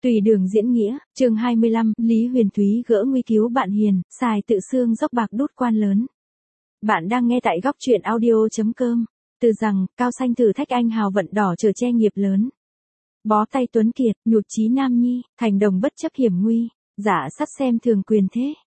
Tùy đường diễn nghĩa, chương 25, Lý Huyền Thúy gỡ nguy cứu bạn hiền, xài tự xương dốc bạc đút quan lớn. Bạn đang nghe tại góc truyện audio.com. Từ rằng, cao xanh thử thách anh hào vận đỏ chờ che nghiệp lớn. Bó tay Tuấn Kiệt, nhụt chí nam nhi, thành đồng bất chấp hiểm nguy, giả sắt xem thường quyền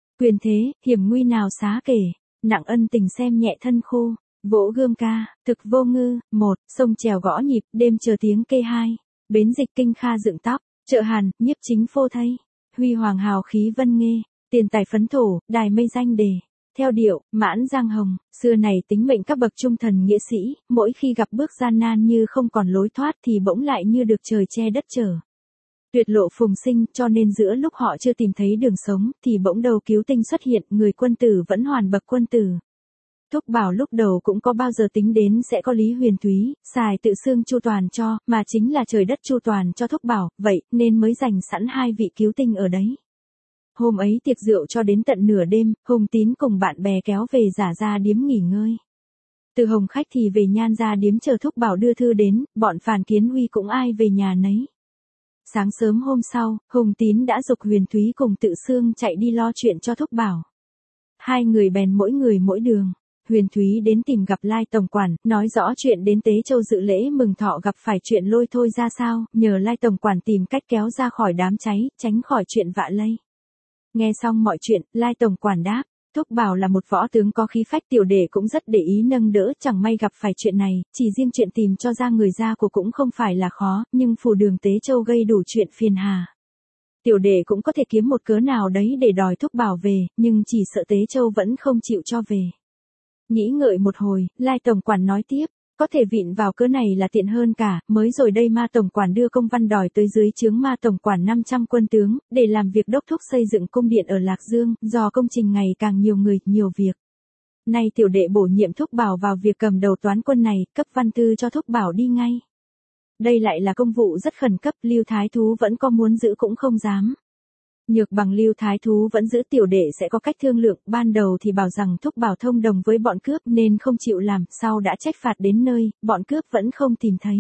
thế, hiểm nguy nào xá kể, nặng ân tình xem nhẹ thân khô. Vỗ gươm ca, thực vô ngư, 1, sông trèo gõ nhịp, đêm chờ tiếng kê 2, bến dịch kinh kha dựng tóc, chợ Hàn, nhiếp chính phô thay, huy hoàng hào khí vân nghê, tiền tài phấn thổ, đài mây danh đề. Theo điệu, mãn giang hồng, xưa này tính mệnh các bậc trung thần nghĩa sĩ, mỗi khi gặp bước gian nan như không còn lối thoát thì bỗng lại như được trời che đất chở. Tuyệt lộ phùng sinh, cho nên giữa lúc họ chưa tìm thấy đường sống, thì bỗng đầu cứu tinh xuất hiện, người quân tử vẫn hoàn bậc quân tử. Thúc Bảo lúc đầu cũng có bao giờ tính đến sẽ có Lý Huyền Thúy, xài tự xương chu toàn cho, mà chính là trời đất chu toàn cho Thúc Bảo, vậy nên mới dành sẵn hai vị cứu tinh ở đấy. Hôm ấy tiệc rượu cho đến tận nửa đêm, Hùng Tín cùng bạn bè kéo về Giả Gia điếm nghỉ ngơi. Từ Hồng Khách thì về Nhan Gia điếm chờ Thúc Bảo đưa thư đến, bọn Phàn Kiến Huy cũng ai về nhà nấy. Sáng sớm hôm sau, Hùng Tín đã giục Huyền Thúy cùng tự xương chạy đi lo chuyện cho Thúc Bảo. Hai người bèn mỗi người mỗi đường. Huyền Thúy đến tìm gặp Lai Tổng Quản, nói rõ chuyện đến Tế Châu dự lễ mừng thọ gặp phải chuyện lôi thôi ra sao, nhờ Lai Tổng Quản tìm cách kéo ra khỏi đám cháy, tránh khỏi chuyện vạ lây. Nghe xong mọi chuyện, Lai Tổng Quản đáp, Thúc Bảo là một võ tướng có khí phách, tiểu đệ cũng rất để ý nâng đỡ, chẳng may gặp phải chuyện này, chỉ riêng chuyện tìm cho ra người ra của cũng không phải là khó, nhưng phủ đường Tế Châu gây đủ chuyện phiền hà. Tiểu đệ cũng có thể kiếm một cớ nào đấy để đòi Thúc Bảo về, nhưng chỉ sợ Tế Châu vẫn không chịu cho về. Nghĩ ngợi một hồi, Lai Tổng Quản nói tiếp, có thể vịn vào cớ này là tiện hơn cả, mới rồi đây Ma Tổng Quản đưa công văn đòi tới dưới trướng Ma Tổng Quản 500 quân tướng, để làm việc đốc thúc xây dựng cung điện ở Lạc Dương, do công trình ngày càng nhiều người, nhiều việc. Nay tiểu đệ bổ nhiệm Thúc Bảo vào việc cầm đầu toán quân này, cấp văn thư cho Thúc Bảo đi ngay. Đây lại là công vụ rất khẩn cấp, Lưu Thái Thú vẫn có muốn giữ cũng không dám. Nhược bằng Lưu Thái Thú vẫn giữ, tiểu đệ sẽ có cách thương lượng, ban đầu thì bảo rằng Thúc Bảo thông đồng với bọn cướp nên không chịu làm, sau đã trách phạt đến nơi, bọn cướp vẫn không tìm thấy.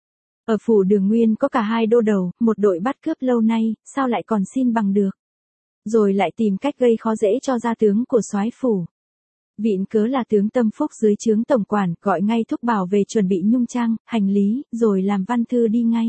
Ở phủ Đường Nguyên có cả hai đô đầu, một đội bắt cướp lâu nay, sao lại còn xin bằng được. Rồi lại tìm cách gây khó dễ cho gia tướng của soái phủ. Vịn cớ là tướng Tâm Phúc dưới trướng Tổng Quản, gọi ngay Thúc Bảo về chuẩn bị nhung trang, hành lý, rồi làm văn thư đi ngay.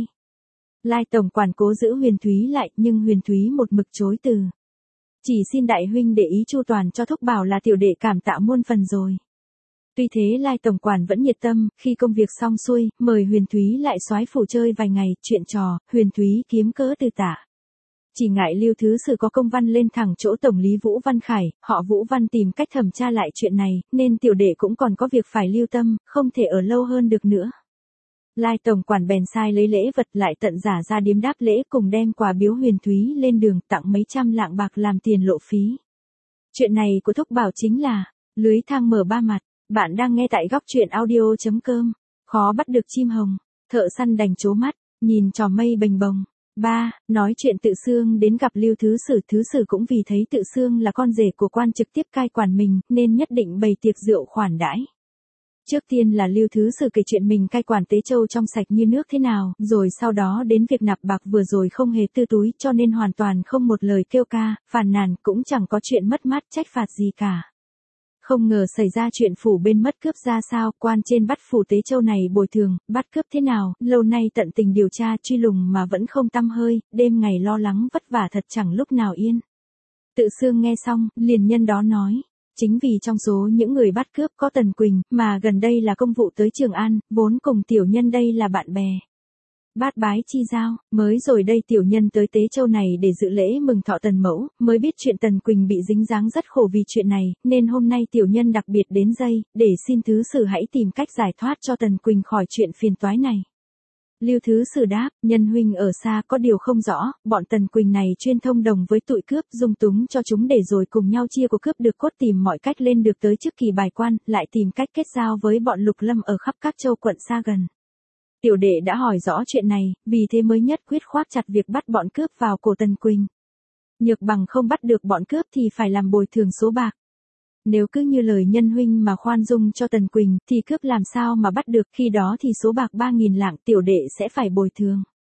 Lai Tổng Quản cố giữ Huyền Thúy lại, nhưng Huyền Thúy một mực chối từ. Chỉ xin đại huynh để ý chu toàn cho Thúc Bảo là tiểu đệ cảm tạ muôn phần rồi. Tuy thế Lai Tổng Quản vẫn nhiệt tâm, khi công việc xong xuôi, mời Huyền Thúy lại soái phủ chơi vài ngày, chuyện trò, Huyền Thúy kiếm cớ từ tạ. Chỉ ngại Lưu Thứ Sử có công văn lên thẳng chỗ Tổng lý Vũ Văn Khải, họ Vũ Văn tìm cách thẩm tra lại chuyện này, nên tiểu đệ cũng còn có việc phải lưu tâm, không thể ở lâu hơn được nữa. Lai Tổng Quản bèn sai lấy lễ vật lại tận Giả Gia điếm đáp lễ, cùng đem quà biếu Huyền Thúy lên đường, tặng mấy trăm lạng bạc làm tiền lộ phí. Chuyện này của Thúc Bảo chính là lưới thang mở ba mặt. Bạn đang nghe tại góc truyện audio.com. Khó bắt được chim hồng, thợ săn đành trố mắt, nhìn trò mây bềnh bồng. 3. Nói chuyện Tự Xương đến gặp Lưu Thứ Sử cũng vì thấy Tự Xương là con rể của quan trực tiếp cai quản mình, nên nhất định bày tiệc rượu khoản đãi. Trước tiên là Lưu Thứ Sử kể chuyện mình cai quản Tế Châu trong sạch như nước thế nào, rồi sau đó đến việc nạp bạc vừa rồi không hề tư túi, cho nên hoàn toàn không một lời kêu ca, phàn nàn, cũng chẳng có chuyện mất mát trách phạt gì cả. Không ngờ xảy ra chuyện phủ bên mất cướp ra sao, quan trên bắt phủ Tế Châu này bồi thường, bắt cướp thế nào, lâu nay tận tình điều tra truy lùng mà vẫn không tăm hơi, đêm ngày lo lắng vất vả thật chẳng lúc nào yên. Tự Xương nghe xong, liền nhân đó nói. Chính vì trong số những người bắt cướp có Tần Quỳnh, mà gần đây là công vụ tới Trường An, vốn cùng tiểu nhân đây là bạn bè. Bát bái chi giao, mới rồi đây tiểu nhân tới Tế Châu này để dự lễ mừng thọ Tần Mẫu, mới biết chuyện Tần Quỳnh bị dính dáng rất khổ vì chuyện này, nên hôm nay tiểu nhân đặc biệt đến đây, để xin Thứ Sử hãy tìm cách giải thoát cho Tần Quỳnh khỏi chuyện phiền toái này. Lưu Thứ Sử đáp, nhân huynh ở xa có điều không rõ, bọn Tần Quỳnh này chuyên thông đồng với tụi cướp, dung túng cho chúng để rồi cùng nhau chia của cướp được cốt, tìm mọi cách lên được tới chức kỳ bài quan, lại tìm cách kết giao với bọn Lục Lâm ở khắp các châu quận xa gần. Tiểu đệ đã hỏi rõ chuyện này, vì thế mới nhất quyết khoác chặt việc bắt bọn cướp vào cổ Tần Quỳnh. Nhược bằng không bắt được bọn cướp thì phải làm bồi thường số bạc. Nếu cứ như lời nhân huynh mà khoan dung cho Tần Quỳnh, thì cướp làm sao mà bắt được, khi đó thì số bạc 3.000 lạng tiểu đệ sẽ phải bồi thường.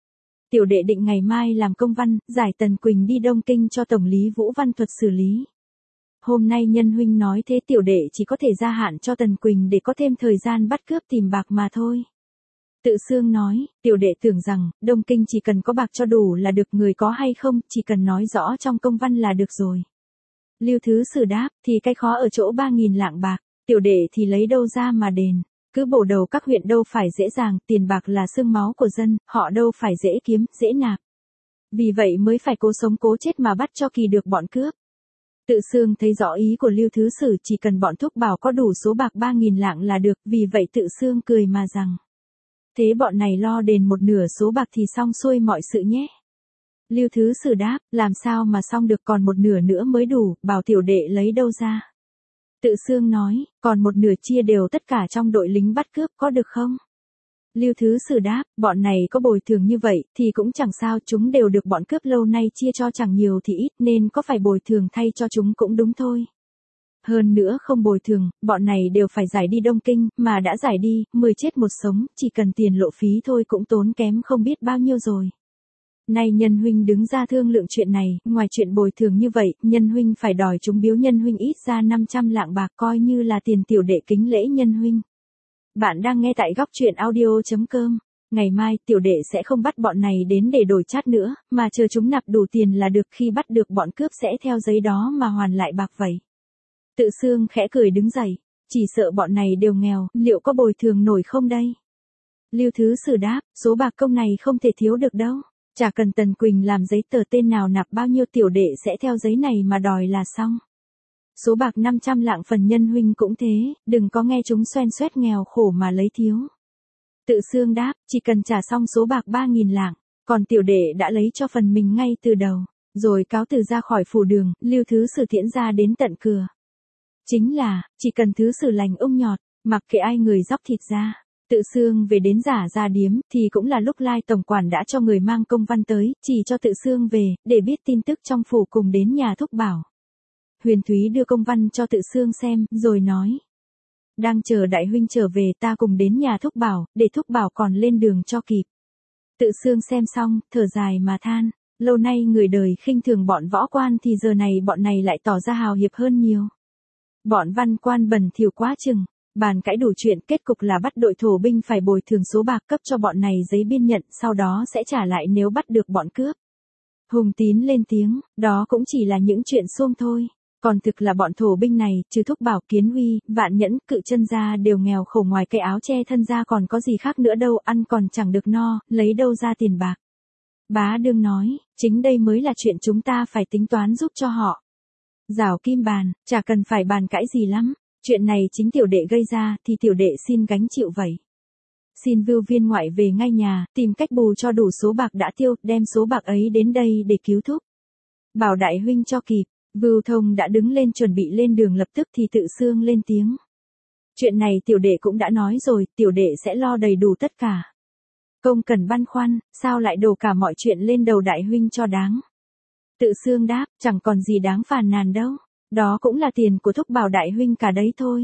tiểu đệ định ngày mai làm công văn, giải Tần Quỳnh đi Đông Kinh cho Tổng lý Vũ Văn Thuật xử lý. Hôm nay nhân huynh nói thế tiểu đệ chỉ có thể gia hạn cho Tần Quỳnh để có thêm thời gian bắt cướp tìm bạc mà thôi. Tự Xương nói, tiểu đệ tưởng rằng, Đông Kinh chỉ cần có bạc cho đủ là được, người có hay không, chỉ cần nói rõ trong công văn là được rồi. Lưu Thứ Sử đáp, thì cái khó ở chỗ 3.000 lạng bạc, tiểu đệ thì lấy đâu ra mà đền, cứ bổ đầu các huyện đâu phải dễ dàng, tiền bạc là xương máu của dân, họ đâu phải dễ kiếm, dễ nạp. Vì vậy mới phải cố sống cố chết mà bắt cho kỳ được bọn cướp. Tự Xương thấy rõ ý của Lưu Thứ Sử, chỉ cần bọn Thúc Bảo có đủ số bạc 3.000 lạng là được, vì vậy Tự Xương cười mà rằng. Thế bọn này lo đền một nửa số bạc thì xong xuôi mọi sự nhé. Lưu Thứ Sử đáp, làm sao mà xong được, còn một nửa nữa mới đủ, bảo tiểu đệ lấy đâu ra. Tự Xương nói, còn một nửa chia đều tất cả trong đội lính bắt cướp có được không? Lưu Thứ Sử đáp, bọn này có bồi thường như vậy thì cũng chẳng sao, chúng đều được bọn cướp lâu nay chia cho chẳng nhiều thì ít nên có phải bồi thường thay cho chúng cũng đúng thôi. Hơn nữa không bồi thường, bọn này đều phải giải đi Đông Kinh, mà đã giải đi, 10 chết một sống, chỉ cần tiền lộ phí thôi cũng tốn kém không biết bao nhiêu rồi. Nay nhân huynh đứng ra thương lượng chuyện này, ngoài chuyện bồi thường như vậy, nhân huynh phải đòi chúng biếu nhân huynh ít ra 500 lạng bạc coi như là tiền tiểu đệ kính lễ nhân huynh. Bạn đang nghe tại góc truyện audio.com. Ngày mai, tiểu đệ sẽ không bắt bọn này đến để đổi chát nữa, mà chờ chúng nạp đủ tiền là được, khi bắt được bọn cướp sẽ theo giấy đó mà hoàn lại bạc vậy. Tự Xương khẽ cười đứng dậy, chỉ sợ bọn này đều nghèo, liệu có bồi thường nổi không đây? Lưu Thứ Sử đáp, số bạc công này không thể thiếu được đâu, chả cần Tần Quỳnh làm giấy tờ tên nào nạp bao nhiêu tiểu đệ sẽ theo giấy này mà đòi là xong. Số bạc 500 lạng phần nhân huynh cũng thế, đừng có nghe chúng xoen xoét nghèo khổ mà lấy thiếu. Tự Xương đáp, chỉ cần trả xong số bạc 3.000 lạng, còn tiểu đệ đã lấy cho phần mình ngay từ đầu, rồi cáo từ ra khỏi phủ đường, Lưu Thứ Sử tiễn ra đến tận cửa. Chính là, chỉ cần Thứ Sử lành ung nhọt, mặc kệ ai người dóc thịt ra. Tự Xương về đến Giả Gia Điếm, thì cũng là lúc Lai tổng quản đã cho người mang công văn tới, chỉ cho Tự Xương về, để biết tin tức trong phủ cùng đến nhà Thúc Bảo. Huyền Thúy đưa công văn cho Tự Xương xem, rồi nói. Đang chờ đại huynh trở về, ta cùng đến nhà Thúc Bảo, để Thúc Bảo còn lên đường cho kịp. Tự Xương xem xong, thở dài mà than, lâu nay người đời khinh thường bọn võ quan thì giờ này bọn này lại tỏ ra hào hiệp hơn nhiều. Bọn văn quan bẩn thỉu quá chừng, bàn cãi đủ chuyện, kết cục là bắt đội thổ binh phải bồi thường số bạc, cấp cho bọn này giấy biên nhận, sau đó sẽ trả lại nếu bắt được bọn cướp. Hùng Tín lên tiếng, đó cũng chỉ là những chuyện suông thôi, còn thực là bọn thổ binh này, trừ Thúc Bảo, Kiến Huy, Vạn Nhẫn, Cự Chân ra đều nghèo khổ, ngoài cái áo che thân ra còn có gì khác nữa đâu, ăn còn chẳng được no, lấy đâu ra tiền bạc. Bá Đương nói, chính đây mới là chuyện chúng ta phải tính toán giúp cho họ. Giảo Kim bàn, chả cần phải bàn cãi gì lắm, chuyện này chính tiểu đệ gây ra thì tiểu đệ xin gánh chịu vậy. Xin Vưu Viên ngoại về ngay nhà, tìm cách bù cho đủ số bạc đã tiêu, đem số bạc ấy đến đây để cứu Thúc Bảo đại huynh cho kịp. Vưu Thông đã đứng lên chuẩn bị lên đường, lập tức thì Tự Xương lên tiếng. Chuyện này tiểu đệ cũng đã nói rồi, tiểu đệ sẽ lo đầy đủ tất cả. Công cần băn khoăn, sao lại đổ cả mọi chuyện lên đầu đại huynh cho đáng. Tự Xương đáp, chẳng còn gì đáng phàn nàn đâu, đó cũng là tiền của Thúc Bảo đại huynh cả đấy thôi.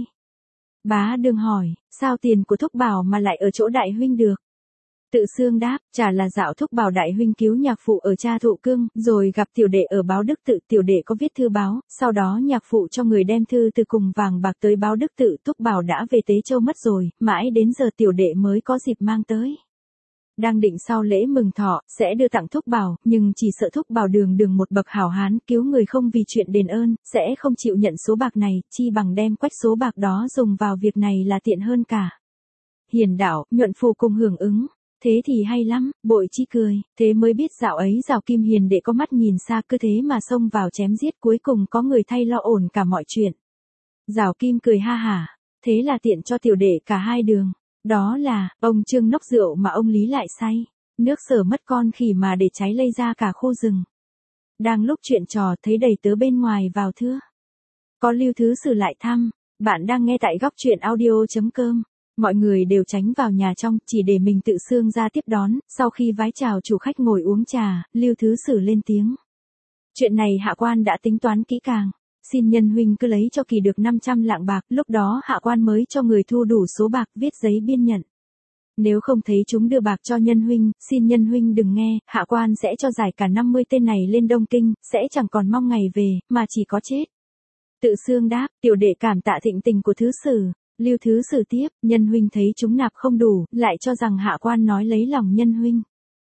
Bá Đương hỏi, sao tiền của Thúc Bảo mà lại ở chỗ đại huynh được? Tự Xương đáp, chả là dạo Thúc Bảo đại huynh cứu nhạc phụ ở Cha Thụ Cương, rồi gặp tiểu đệ ở Báo Đức Tự, tiểu đệ có viết thư báo, sau đó nhạc phụ cho người đem thư từ cùng vàng bạc tới Báo Đức Tự, Thúc Bảo đã về Tế Châu mất rồi, mãi đến giờ tiểu đệ mới có dịp mang tới. Đang định sau lễ mừng thọ, sẽ đưa tặng Thúc Bảo, nhưng chỉ sợ Thúc Bảo đường một bậc hảo hán, cứu người không vì chuyện đền ơn, sẽ không chịu nhận số bạc này, chi bằng đem quách số bạc đó dùng vào việc này là tiện hơn cả. Hiền Đạo, Nhuận Phù cùng hưởng ứng. Thế thì hay lắm, Bội Chi cười, thế mới biết dạo ấy Giảo Kim hiền đệ có mắt nhìn xa, cứ thế mà xông vào chém giết, cuối cùng có người thay lo ổn cả mọi chuyện. Giảo Kim cười ha hả, thế là tiện cho tiểu đệ cả hai đường. Đó là, ông Trương nốc rượu mà ông Lý lại say, nước Sở mất con khỉ mà để cháy lây ra cả khu rừng. Đang lúc chuyện trò thấy đầy tớ bên ngoài vào thưa. Có Lưu Thứ Sử lại thăm, bạn đang nghe tại góc truyện audio.com. Mọi người đều tránh vào nhà trong, chỉ để mình Tự Xương ra tiếp đón, sau khi vái chào chủ khách ngồi uống trà, Lưu Thứ Sử lên tiếng. Chuyện này hạ quan đã tính toán kỹ càng, xin nhân huynh cứ lấy cho kỳ được 500 lạng bạc, lúc đó hạ quan mới cho người thu đủ số bạc, viết giấy biên nhận. Nếu không thấy chúng đưa bạc cho nhân huynh, xin nhân huynh đừng nghe, hạ quan sẽ cho giải cả 50 tên này lên Đông Kinh, sẽ chẳng còn mong ngày về, mà chỉ có chết. Tự xương đáp, tiểu đệ cảm tạ thịnh tình của thứ sử. Lưu thứ sử tiếp, nhân huynh thấy chúng nạp không đủ, lại cho rằng hạ quan nói lấy lòng nhân huynh.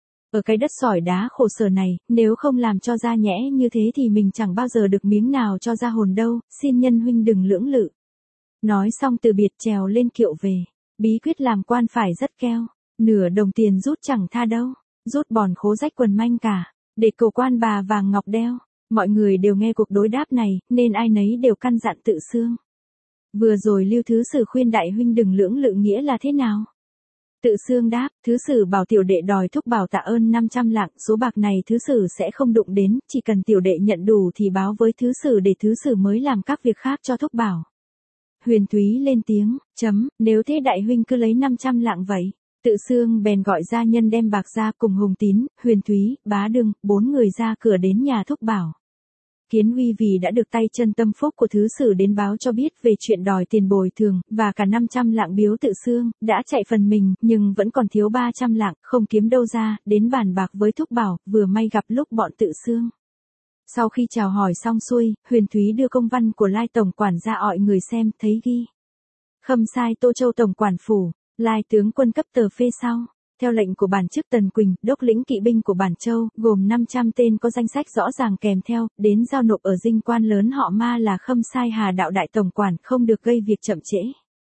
Ở cái đất sỏi đá khổ sở này, nếu không làm cho ra nhẽ như thế thì mình chẳng bao giờ được miếng nào cho ra hồn đâu, xin nhân huynh đừng lưỡng lự. Nói xong từ biệt trèo lên kiệu về. Bí quyết làm quan phải rất keo, nửa đồng tiền rút chẳng tha đâu, rút bòn khố rách quần manh cả, để cầu quan bà vàng ngọc đeo. Mọi người đều nghe cuộc đối đáp này, nên ai nấy đều căn dặn tự xương. Vừa rồi Lưu thứ sử khuyên đại huynh đừng lưỡng lự nghĩa là thế nào? Tự xương đáp, thứ sử bảo tiểu đệ đòi thúc bảo tạ ơn 500 lạng, số bạc này thứ sử sẽ không đụng đến, chỉ cần tiểu đệ nhận đủ thì báo với thứ sử để thứ sử mới làm các việc khác cho thúc bảo. Huyền Thúy lên tiếng, nếu thế đại huynh cứ lấy 500 lạng vậy. Tự xương bèn gọi gia nhân đem bạc ra cùng Hùng Tín, Huyền Thúy, Bá Đương, 4 người ra cửa đến nhà thúc bảo. Kiến Uy vì đã được tay chân tâm phúc của thứ sử đến báo cho biết về chuyện đòi tiền bồi thường, và cả 500 lạng biếu tự xương, đã chạy phần mình, nhưng vẫn còn thiếu 300 lạng, không kiếm đâu ra, đến bàn bạc với thúc bảo, vừa may gặp lúc bọn tự xương. Sau khi chào hỏi xong xuôi, Huyền Thúy đưa công văn của Lai tổng quản ra ọi người xem, thấy ghi. Khâm sai Tô Châu tổng quản phủ, Lai tướng quân cấp tờ phê sau. Theo lệnh của bản chức Tần Quỳnh, đốc lĩnh kỵ binh của bản Châu, gồm 500 tên có danh sách rõ ràng kèm theo, đến giao nộp ở dinh quan lớn họ Ma là Khâm sai Hà đạo đại tổng quản, không được gây việc chậm trễ.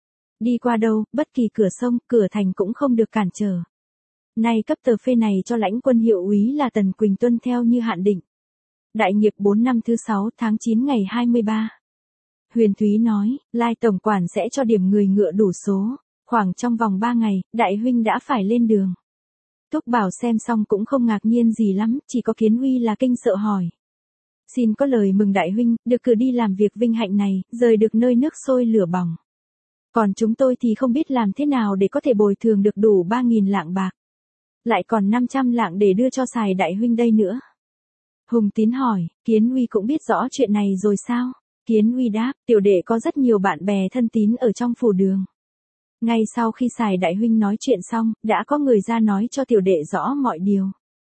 Đi qua đâu, bất kỳ cửa sông, cửa thành cũng không được cản trở. Nay cấp tờ phê này cho lãnh quân hiệu úy là Tần Quỳnh tuân theo như hạn định. Đại nghiệp 4 năm thứ 6 tháng 9 ngày 23. Huyền Thúy nói, Lai tổng quản sẽ cho điểm người ngựa đủ số. Khoảng trong vòng 3 ngày, đại huynh đã phải lên đường. Thúc bảo xem xong cũng không ngạc nhiên gì lắm, chỉ có Kiến Uy là kinh sợ hỏi. Xin có lời mừng đại huynh, được cử đi làm việc vinh hạnh này, rời được nơi nước sôi lửa bỏng. Còn chúng tôi thì không biết làm thế nào để có thể bồi thường được đủ 3.000 lạng bạc. Lại còn 500 lạng để đưa cho xài đại huynh đây nữa. Hùng Tín hỏi, Kiến Uy cũng biết rõ chuyện này rồi sao? Kiến Uy đáp, tiểu đệ có rất nhiều bạn bè thân tín ở trong phủ đường. Ngay sau khi xài đại huynh nói chuyện xong, đã có người ra nói cho tiểu đệ rõ mọi điều.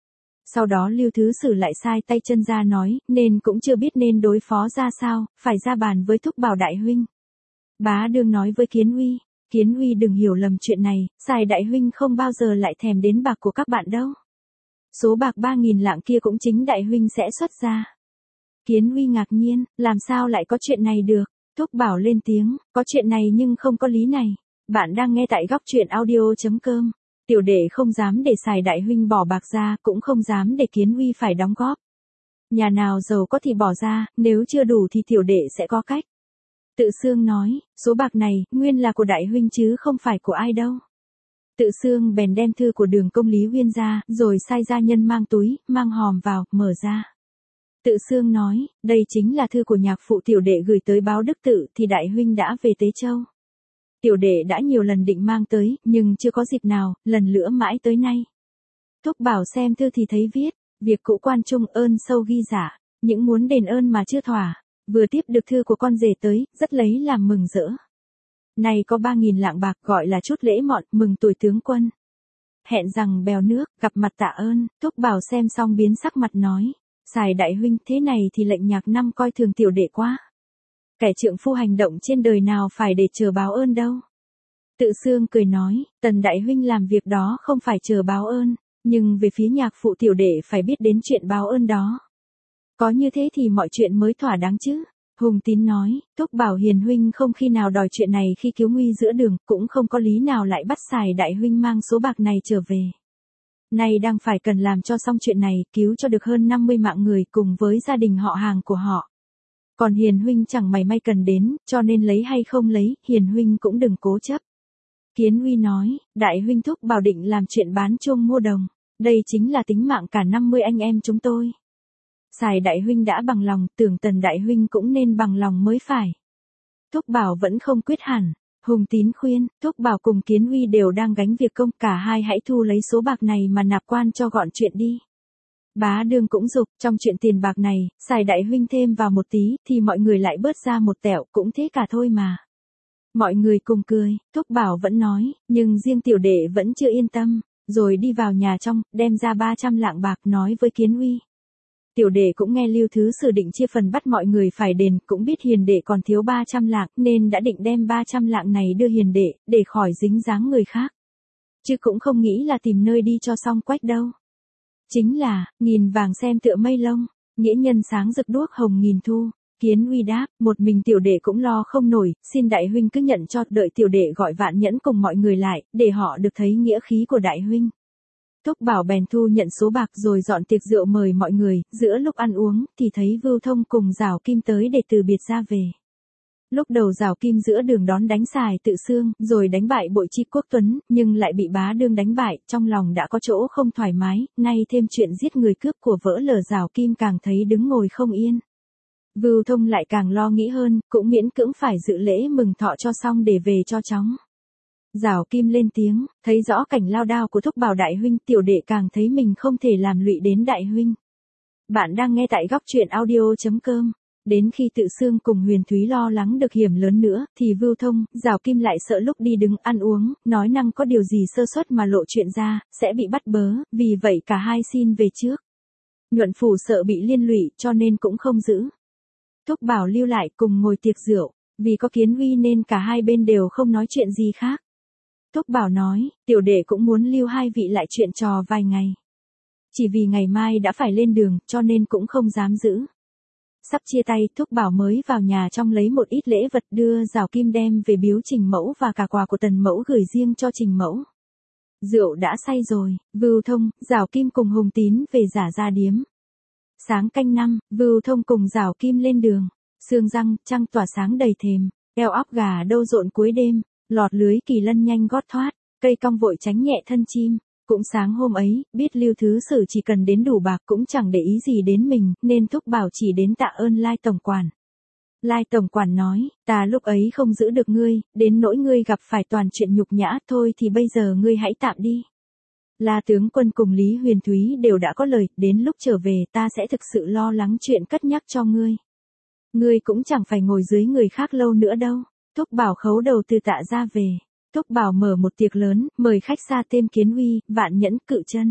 Sau đó Lưu thứ sử lại sai tay chân ra nói, nên cũng chưa biết nên đối phó ra sao, phải ra bàn với thúc bảo đại huynh. Bá Đương nói với Kiến Uy đừng hiểu lầm chuyện này, xài đại huynh không bao giờ lại thèm đến bạc của các bạn đâu. Số bạc 3.000 lạng kia cũng chính đại huynh sẽ xuất ra. Kiến Uy ngạc nhiên, làm sao lại có chuyện này được? Thúc bảo lên tiếng, có chuyện này nhưng không có lý này. Bạn đang nghe tại góc truyện audio.com. Tiểu đệ không dám để xài đại huynh bỏ bạc ra, cũng không dám để Kiến Uy phải đóng góp. Nhà nào giàu có thì bỏ ra, nếu chưa đủ thì tiểu đệ sẽ có cách. Tự xương nói, số bạc này, nguyên là của đại huynh chứ không phải của ai đâu. Tự xương bèn đem thư của Đường công Lý Uyên ra, rồi sai gia nhân mang túi, mang hòm vào, mở ra. Tự xương nói, đây chính là thư của nhạc phụ tiểu đệ gửi tới báo Đức Tự, thì đại huynh đã về Tế Châu. Tiểu đệ đã nhiều lần định mang tới, nhưng chưa có dịp nào, lần nữa mãi tới nay. Thúc bảo xem thư thì thấy viết, việc cũ quan trung ơn sâu ghi giả, những muốn đền ơn mà chưa thỏa, vừa tiếp được thư của con rể tới, rất lấy làm mừng rỡ. Này có 3.000 lạng bạc gọi là chút lễ mọn, mừng tuổi tướng quân. Hẹn rằng bèo nước, gặp mặt tạ ơn, thúc bảo xem xong biến sắc mặt nói, xài đại huynh thế này thì lệnh nhạc năm coi thường tiểu đệ quá. Kẻ trượng phu hành động trên đời nào phải để chờ báo ơn đâu. Tự xương cười nói, Tần đại huynh làm việc đó không phải chờ báo ơn, nhưng về phía nhạc phụ tiểu đệ phải biết đến chuyện báo ơn đó. Có như thế thì mọi chuyện mới thỏa đáng chứ. Hùng Tín nói, thúc bảo hiền huynh không khi nào đòi chuyện này khi cứu nguy giữa đường, cũng không có lý nào lại bắt xài đại huynh mang số bạc này trở về. Nay đang phải cần làm cho xong chuyện này, cứu cho được hơn 50 mạng người cùng với gia đình họ hàng của họ. Còn hiền huynh chẳng mảy may cần đến, cho nên lấy hay không lấy, hiền huynh cũng đừng cố chấp. Kiến Uy nói, đại huynh thúc bảo định làm chuyện bán chuông mua đồng, đây chính là tính mạng cả 50 anh em chúng tôi. Xài đại huynh đã bằng lòng, tưởng Tần đại huynh cũng nên bằng lòng mới phải. Thúc bảo vẫn không quyết hẳn. Hùng Tín khuyên, thúc bảo cùng Kiến Uy đều đang gánh việc công, cả hai hãy thu lấy số bạc này mà nạp quan cho gọn chuyện đi. Bá Đương cũng giục, trong chuyện tiền bạc này, xài đại huynh thêm vào một tí, thì mọi người lại bớt ra một tẹo, cũng thế cả thôi mà. Mọi người cùng cười, Thúc Bảo vẫn nói, nhưng riêng tiểu đệ vẫn chưa yên tâm, rồi đi vào nhà trong, đem ra 300 lạng bạc nói với Kiến Uy. Tiểu đệ cũng nghe Lưu Thứ Sử định chia phần bắt mọi người phải đền, cũng biết hiền đệ còn thiếu 300 lạng, nên đã định đem 300 lạng này đưa hiền đệ, để khỏi dính dáng người khác. Chứ cũng không nghĩ là tìm nơi đi cho xong quách đâu. Chính là, nghìn vàng xem tựa mây lông, nghĩa nhân sáng rực đuốc hồng nghìn thu. Kiến Uy đáp, một mình tiểu đệ cũng lo không nổi, xin đại huynh cứ nhận cho, đợi tiểu đệ gọi Vạn Nhẫn cùng mọi người lại, để họ được thấy nghĩa khí của đại huynh. Thúc Bảo bèn thu nhận số bạc rồi dọn tiệc rượu mời mọi người, giữa lúc ăn uống, thì thấy Vưu Thông cùng Giảo Kim tới để từ biệt ra về. Lúc đầu Giảo Kim giữa đường đón đánh Sài Tự Xương, rồi đánh bại Bội Chi Quốc Tuấn, nhưng lại bị Bá Đương đánh bại, trong lòng đã có chỗ không thoải mái, nay thêm chuyện giết người cướp của vỡ lở, Giảo Kim càng thấy đứng ngồi không yên. Vưu Thông lại càng lo nghĩ hơn, cũng miễn cưỡng phải dự lễ mừng thọ cho xong để về cho chóng. Giảo Kim lên tiếng, thấy rõ cảnh lao đao của Thúc Bảo đại huynh, tiểu đệ càng thấy mình không thể làm lụy đến đại huynh. Bạn đang nghe tại góc truyện audio.com. Đến khi Tự Xương cùng Huyền Thúy lo lắng được hiểm lớn nữa, thì Vưu Thông, Giảo Kim lại sợ lúc đi đứng ăn uống, nói năng có điều gì sơ suất mà lộ chuyện ra, sẽ bị bắt bớ, vì vậy cả hai xin về trước. Nhuận Phủ sợ bị liên lụy cho nên cũng không giữ. Thúc Bảo lưu lại cùng ngồi tiệc rượu, vì có Kiến Uy nên cả hai bên đều không nói chuyện gì khác. Thúc Bảo nói, tiểu đệ cũng muốn lưu hai vị lại chuyện trò vài ngày. Chỉ vì ngày mai đã phải lên đường, cho nên cũng không dám giữ. Sắp chia tay, Thúc Bảo mới vào nhà trong lấy một ít lễ vật đưa Giảo Kim đem về biếu Trình Mẫu và cả quà của Tần Mẫu gửi riêng cho Trình Mẫu. Rượu đã say rồi, Vưu Thông, Giảo Kim cùng Hùng Tín về giả ra điếm. Sáng canh 5, Vưu Thông cùng Giảo Kim lên đường. Sương răng, trăng tỏa sáng đầy thềm, eo óc gà đâu rộn cuối đêm, lọt lưới kỳ lân nhanh gót thoát, cây cong vội tránh nhẹ thân chim. Cũng sáng hôm ấy, biết Lưu Thứ Sử chỉ cần đến đủ bạc cũng chẳng để ý gì đến mình, nên Thúc Bảo chỉ đến tạ ơn Lai Tổng Quản. Lai Tổng Quản nói, ta lúc ấy không giữ được ngươi, đến nỗi ngươi gặp phải toàn chuyện nhục nhã, thôi thì bây giờ ngươi hãy tạm đi. La tướng quân cùng Lý Huyền Thúy đều đã có lời, đến lúc trở về ta sẽ thực sự lo lắng chuyện cất nhắc cho ngươi. Ngươi cũng chẳng phải ngồi dưới người khác lâu nữa đâu. Thúc Bảo khấu đầu từ tạ ra về. Thúc Bảo mở một tiệc lớn, mời khách xa thêm Kiến Uy, Vạn Nhẫn, Cự Chân.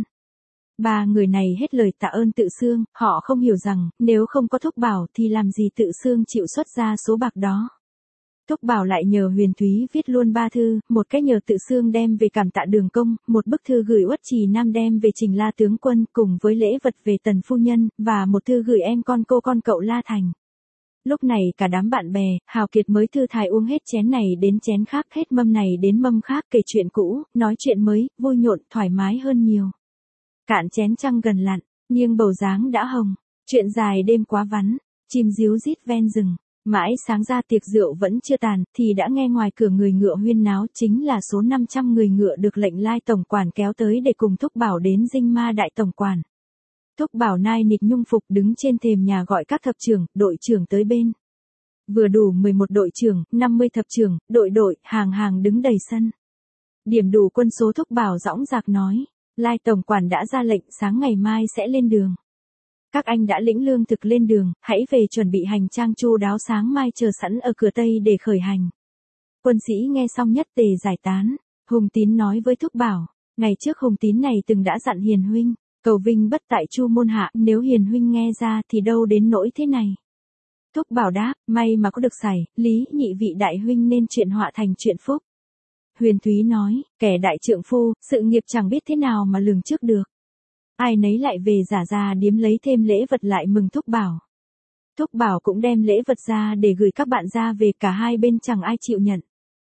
Ba người này hết lời tạ ơn Tự Xương, họ không hiểu rằng, nếu không có Thúc Bảo thì làm gì Tự Xương chịu xuất ra số bạc đó. Thúc Bảo lại nhờ Huyền Thúy viết luôn 3 thư, một cái nhờ Tự Xương đem về cảm tạ Đường Công, một bức thư gửi Uất Trì Nam đem về trình La tướng quân cùng với lễ vật về Tần phu nhân, và một thư gửi em con cô con cậu La Thành. Lúc này cả đám bạn bè, hào kiệt mới thư thái uống hết chén này đến chén khác, hết mâm này đến mâm khác, kể chuyện cũ, nói chuyện mới, vui nhộn, thoải mái hơn nhiều. Cạn chén trăng gần lặn, nghiêng bầu dáng đã hồng, chuyện dài đêm quá vắn, chim ríu rít ven rừng. Mãi sáng ra tiệc rượu vẫn chưa tàn, thì đã nghe ngoài cửa người ngựa huyên náo, chính là số 500 người ngựa được lệnh Lai Tổng Quản kéo tới để cùng Thúc Bảo đến Dinh Ma Đại Tổng Quản. Thúc Bảo nai nịt nhung phục đứng trên thềm nhà gọi các thập trưởng, đội trưởng tới bên. Vừa đủ 11 đội trưởng, 50 thập trưởng, đội, hàng hàng đứng đầy sân. Điểm đủ quân số, Thúc Bảo dõng dạc nói, Lai Tổng Quản đã ra lệnh sáng ngày mai sẽ lên đường. Các anh đã lĩnh lương thực lên đường, hãy về chuẩn bị hành trang chu đáo, sáng mai chờ sẵn ở cửa Tây để khởi hành. Quân sĩ nghe xong nhất tề giải tán. Hùng Tín nói với Thúc Bảo, ngày trước Hùng Tín này từng đã dặn Hiền huynh, cầu vinh bất tại Chu môn hạ, nếu Hiền huynh nghe ra thì đâu đến nỗi thế này. Thúc Bảo đáp, may mà có được Sảy, Lý nhị vị đại huynh nên chuyện họa thành chuyện phúc. Huyền Thúy nói, kẻ đại trượng phu, sự nghiệp chẳng biết thế nào mà lường trước được. Ai nấy lại về giả ra điếm lấy thêm lễ vật lại mừng Thúc Bảo. Thúc Bảo cũng đem lễ vật ra để gửi các bạn ra về, cả hai bên chẳng ai chịu nhận.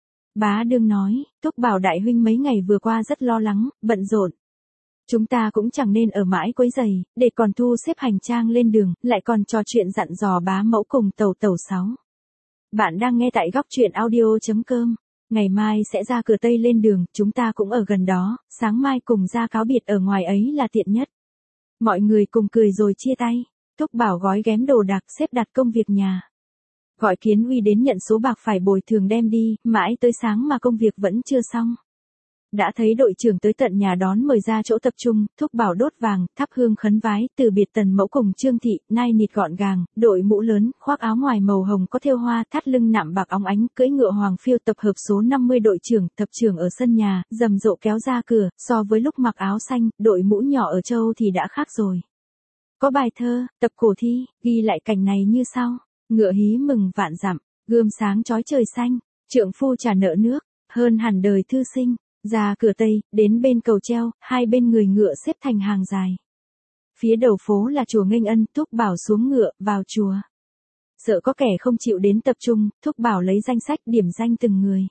Bá Đương nói, Thúc Bảo đại huynh mấy ngày vừa qua rất lo lắng, bận rộn. Chúng ta cũng chẳng nên ở mãi quấy rầy, để còn thu xếp hành trang lên đường, lại còn trò chuyện dặn dò bá mẫu cùng tàu 6. Bạn đang nghe tại góc truyện audio.com. Ngày mai sẽ ra cửa Tây lên đường, chúng ta cũng ở gần đó, sáng mai cùng ra cáo biệt ở ngoài ấy là tiện nhất. Mọi người cùng cười rồi chia tay. Thúc Bảo gói ghém đồ đạc, xếp đặt công việc nhà. Gọi Kiến Uy đến nhận số bạc phải bồi thường đem đi, mãi tới sáng mà công việc vẫn chưa xong. Đã thấy đội trưởng tới tận nhà đón mời ra chỗ tập trung, thúc bảo đốt vàng, thắp hương khấn vái, từ biệt Tần Mẫu cùng Trương Thị, nai nịt gọn gàng, đội mũ lớn, khoác áo ngoài màu hồng có thêu hoa, thắt lưng nạm bạc óng ánh, cưỡi ngựa hoàng phiêu tập hợp số 50 đội trưởng, tập trưởng ở sân nhà, rầm rộ kéo ra cửa, so với lúc mặc áo xanh, đội mũ nhỏ ở châu thì đã khác rồi. Có bài thơ, tập cổ thi, ghi lại cảnh này như sau: ngựa hí mừng vạn dặm, gươm sáng chói trời xanh, trượng phu trả nợ nước, hơn hẳn đời thư sinh. Ra cửa Tây, đến bên cầu treo, hai bên người ngựa xếp thành hàng dài. Phía đầu phố là chùa Nghênh Ân, thúc bảo xuống ngựa, vào chùa. Sợ có kẻ không chịu đến tập trung, thúc bảo lấy danh sách điểm danh từng người.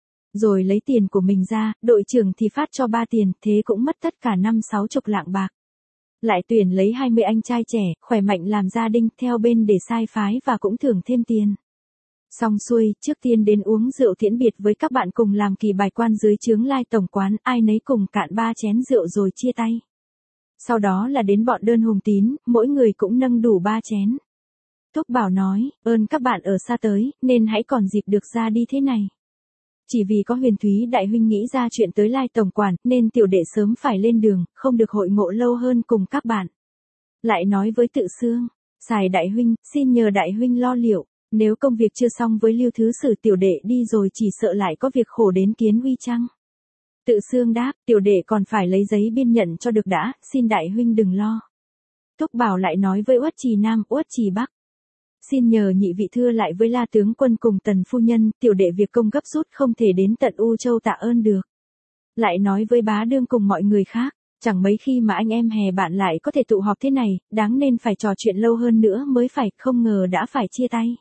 Rồi lấy tiền của mình ra, đội trưởng thì phát cho 3 tiền, thế cũng mất tất cả 5-60 lạng bạc. Lại tuyển lấy 20 anh trai trẻ, khỏe mạnh làm gia đinh theo bên để sai phái và cũng thưởng thêm tiền. Xong xuôi, trước tiên đến uống rượu tiễn biệt với các bạn cùng làm kỳ bài quan dưới chướng lai tổng quán, ai nấy cùng cạn 3 chén rượu rồi chia tay. Sau đó là đến bọn đơn Hùng Tín, mỗi người cũng nâng đủ 3 chén. Thúc bảo nói, ơn các bạn ở xa tới, nên hãy còn dịp được ra đi thế này. Chỉ vì có Huyền Thúy đại huynh nghĩ ra chuyện tới lai tổng quản, nên tiểu đệ sớm phải lên đường, không được hội ngộ lâu hơn cùng các bạn. Lại nói với Tự Xương, Sài đại huynh, xin nhờ đại huynh lo liệu. Nếu công việc chưa xong với Lưu Thứ Sử tiểu đệ đi rồi chỉ sợ lại có việc khổ đến kiến uy chăng? Tự Xương đáp, tiểu đệ còn phải lấy giấy biên nhận cho được đã, xin đại huynh đừng lo. Thúc bảo lại nói với Uất Trì Nam, Uất Trì Bắc. Xin nhờ nhị vị thưa lại với La tướng quân cùng Tần phu nhân, tiểu đệ việc công gấp rút không thể đến tận U Châu tạ ơn được. Lại nói với bá đương cùng mọi người khác, chẳng mấy khi mà anh em hè bạn lại có thể tụ họp thế này, đáng nên phải trò chuyện lâu hơn nữa mới phải, không ngờ đã phải chia tay.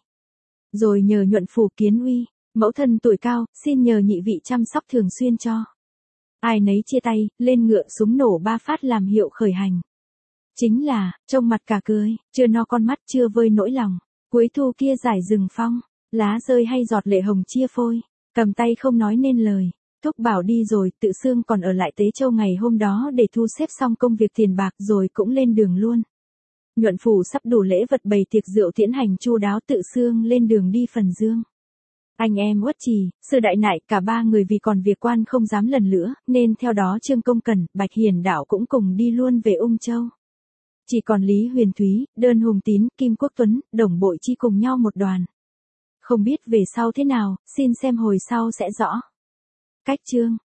Rồi nhờ nhuận phủ Kiến Uy, mẫu thân tuổi cao, xin nhờ nhị vị chăm sóc thường xuyên cho. Ai nấy chia tay, lên ngựa súng nổ 3 phát làm hiệu khởi hành. Chính là, trông mặt cả cười, chưa no con mắt chưa vơi nỗi lòng. Cuối thu kia giải rừng phong, lá rơi hay giọt lệ hồng chia phôi, cầm tay không nói nên lời. Thúc bảo đi rồi, Tự Xương còn ở lại Tế Châu ngày hôm đó để thu xếp xong công việc tiền bạc rồi cũng lên đường luôn. Nhuận phủ sắp đủ lễ vật bày tiệc rượu tiễn hành chu đáo, Tự Xương lên đường đi Phần Dương. Anh em Uất Trì, Sư Đại Nại cả 3 người vì còn việc quan không dám lần nữa, nên theo đó Trương Công Cẩn, Bạch Hiền Đạo cũng cùng đi luôn về Ung Châu. Chỉ còn Lý Huyền Thúy, Đơn Hùng Tín, Kim Quốc Tuấn, Đồng Bội Chi cùng nhau một đoàn. Không biết về sau thế nào, xin xem hồi sau sẽ rõ. Cách chương